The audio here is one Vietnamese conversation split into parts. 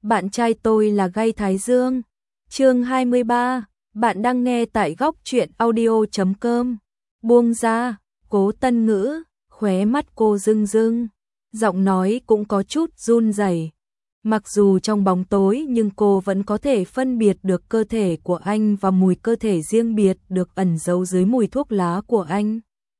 Bạn trai tôi là Gay Thái Dương. Chương 23, bạn đang nghe tại góc truyện audio.com. Buông ra, Cố Tân Ngữ, khóe mắt cô rưng rưng, giọng nói cũng có chút run rẩy. Mặc dù trong bóng tối nhưng cô vẫn có thể phân biệt được cơ thể của anh và mùi cơ thể riêng biệt được ẩn giấu dưới mùi thuốc lá của anh.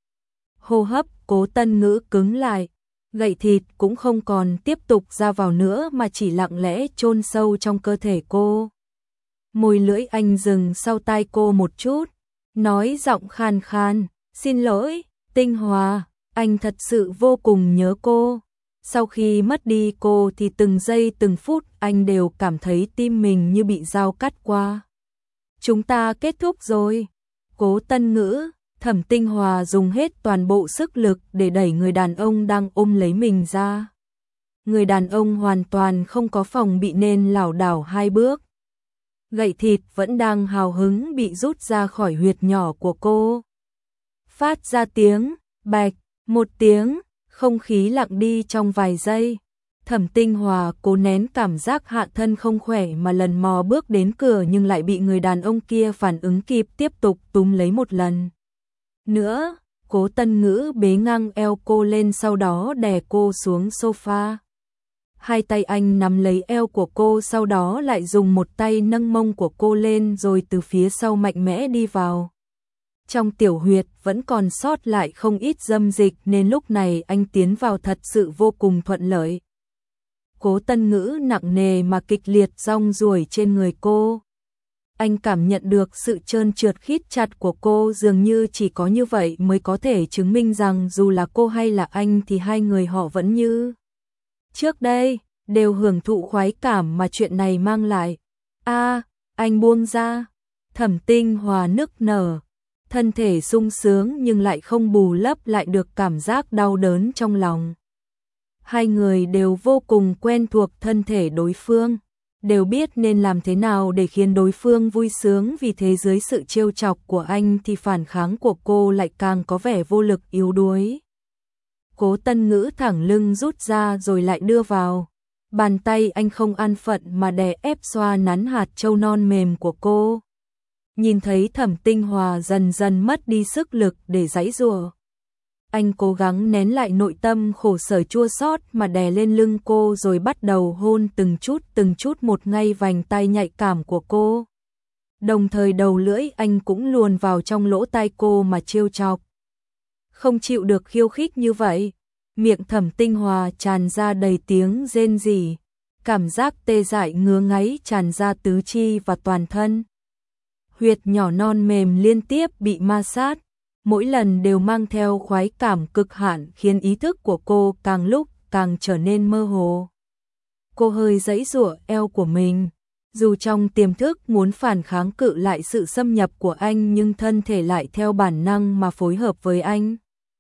Hô hấp Cố Tân Ngữ cứng lại, gậy thịt cũng không còn tiếp tục ra vào nữa mà chỉ lặng lẽ chôn sâu trong cơ thể cô. Môi lưỡi anh dừng sau tai cô một chút, nói giọng khan khan, xin lỗi, Tinh Hòa, anh thật sự vô cùng nhớ cô. Sau khi mất đi cô thì từng giây từng phút anh đều cảm thấy tim mình như bị dao cắt qua. Chúng ta kết thúc rồi. Cố Tân Ngữ, Thẩm Tinh Hòa dùng hết toàn bộ sức lực để đẩy người đàn ông đang ôm lấy mình ra. Người đàn ông hoàn toàn không có phòng bị nên lảo đảo hai bước. Gậy thịt vẫn đang hào hứng bị rút ra khỏi huyệt nhỏ của cô. Phát ra tiếng, bạch, một tiếng, không khí lặng đi trong vài giây. Thẩm Tinh Hòa cố nén cảm giác hạ thân không khỏe mà lần mò bước đến cửa nhưng lại bị người đàn ông kia phản ứng kịp tiếp tục túm lấy một lần nữa. Cố Tân Ngữ bế ngang eo cô lên sau đó đè cô xuống sofa. Hai tay anh nắm lấy eo của cô sau đó lại dùng một tay nâng mông của cô lên rồi từ phía sau mạnh mẽ đi vào. Trong tiểu huyệt vẫn còn sót lại không ít dâm dịch nên lúc này anh tiến vào thật sự vô cùng thuận lợi. Cố Tân Ngữ nặng nề mà kịch liệt rong ruổi trên người cô. Anh cảm nhận được sự trơn trượt khít chặt của cô, dường như chỉ có như vậy mới có thể chứng minh rằng dù là cô hay là anh thì hai người họ vẫn như trước đây, đều hưởng thụ khoái cảm mà chuyện này mang lại. Anh buông ra. Thẩm Tinh Hòa nức nở, thân thể sung sướng nhưng lại không bù lấp lại được cảm giác đau đớn trong lòng. Hai người đều vô cùng quen thuộc thân thể đối phương, đều biết nên làm thế nào để khiến đối phương vui sướng, vì thế dưới sự trêu chọc của anh thì phản kháng của cô lại càng có vẻ vô lực yếu đuối. Cố Tân Ngữ thẳng lưng rút ra rồi lại đưa vào. Bàn tay anh không an phận mà đè ép xoa nắn hạt châu non mềm của cô. Nhìn thấy Thẩm Tinh Hòa dần dần mất đi sức lực để giãy giụa, anh cố gắng nén lại nội tâm khổ sở chua xót mà đè lên lưng cô rồi bắt đầu hôn từng chút một ngay vành tai nhạy cảm của cô. Đồng thời đầu lưỡi anh cũng luồn vào trong lỗ tai cô mà trêu chọc. Không chịu được khiêu khích như vậy, miệng Thẩm Tinh Hòa tràn ra đầy tiếng rên rỉ, cảm giác tê dại ngứa ngáy tràn ra tứ chi và toàn thân. Huyệt nhỏ non mềm liên tiếp bị ma sát, mỗi lần đều mang theo khoái cảm cực hạn khiến ý thức của cô càng lúc càng trở nên mơ hồ. Cô hơi giãy giụa eo của mình, dù trong tiềm thức muốn phản kháng cự lại sự xâm nhập của anh nhưng thân thể lại theo bản năng mà phối hợp với anh.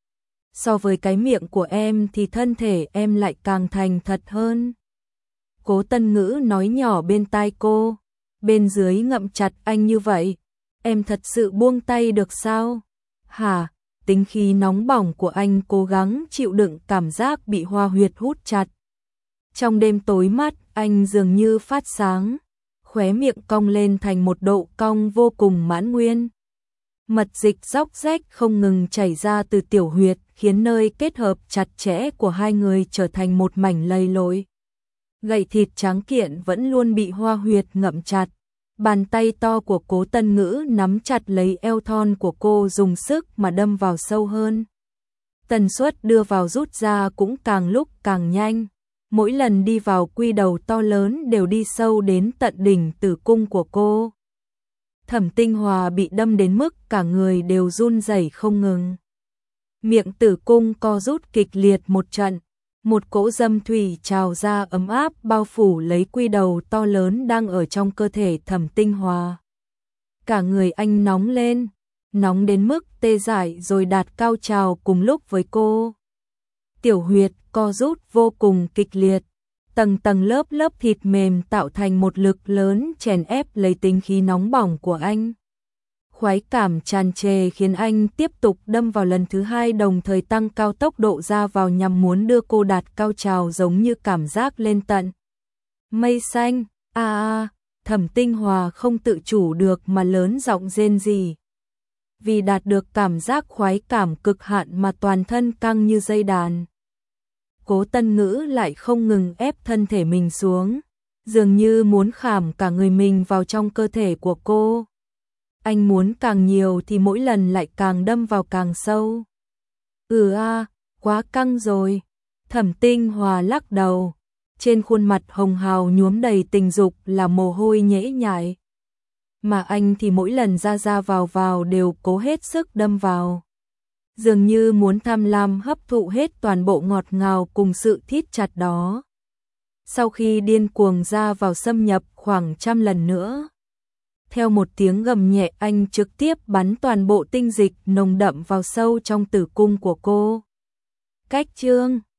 So với cái miệng của em thì thân thể em lại càng thành thật hơn. Cố Tân Ngữ nói nhỏ bên tai cô, bên dưới ngậm chặt anh như vậy, em thật sự buông tay được sao? Hả? Tính khí nóng bỏng của anh cố gắng chịu đựng cảm giác bị hoa huyệt hút chặt. Trong đêm tối mắt, anh dường như phát sáng, khóe miệng cong lên thành một độ cong vô cùng mãn nguyên. Mật dịch róc rách không ngừng chảy ra từ tiểu huyệt, khiến nơi kết hợp chặt chẽ của hai người trở thành một mảnh lầy lội. Gậy thịt trắng kiện vẫn luôn bị hoa huyệt ngậm chặt. Bàn tay to của Cố Tân Ngữ nắm chặt lấy eo thon của cô, dùng sức mà đâm vào sâu hơn. Tần suất đưa vào rút ra cũng càng lúc càng nhanh. Mỗi lần đi vào quy đầu to lớn đều đi sâu đến tận đỉnh tử cung của cô. Thẩm Tinh Hòa bị đâm đến mức cả người đều run rẩy không ngừng. Miệng tử cung co rút kịch liệt một trận. Một cỗ dâm thủy trào ra ấm áp bao phủ lấy quy đầu to lớn đang ở trong cơ thể Thẩm Tinh Hòa. Cả người anh nóng lên, nóng đến mức tê dại rồi đạt cao trào cùng lúc với cô. Tiểu huyệt co rút vô cùng kịch liệt, tầng tầng lớp lớp thịt mềm tạo thành một lực lớn chèn ép lấy tính khí nóng bỏng của anh. Khoái cảm tràn trề khiến anh tiếp tục đâm vào lần thứ hai, đồng thời tăng cao tốc độ ra vào nhằm muốn đưa cô đạt cao trào giống như cảm giác lên tận Mây xanh, Thẩm Tinh Hòa không tự chủ được mà lớn giọng rên rỉ. Vì đạt được cảm giác khoái cảm cực hạn mà toàn thân căng như dây đàn. Cố Tân Ngữ lại không ngừng ép thân thể mình xuống, dường như muốn khảm cả người mình vào trong cơ thể của cô. Anh muốn càng nhiều thì mỗi lần lại càng đâm vào càng sâu. Quá căng rồi. Thẩm Tinh Hòa lắc đầu, trên khuôn mặt hồng hào nhuốm đầy tình dục là mồ hôi nhễ nhại. Mà anh thì mỗi lần ra vào đều cố hết sức đâm vào. Dường như muốn tham lam hấp thụ hết toàn bộ ngọt ngào cùng sự thít chặt đó. Sau khi điên cuồng ra vào xâm nhập khoảng 100 lần nữa. Theo một tiếng gầm nhẹ anh trực tiếp bắn toàn bộ tinh dịch nồng đậm vào sâu trong tử cung của cô. Cách chương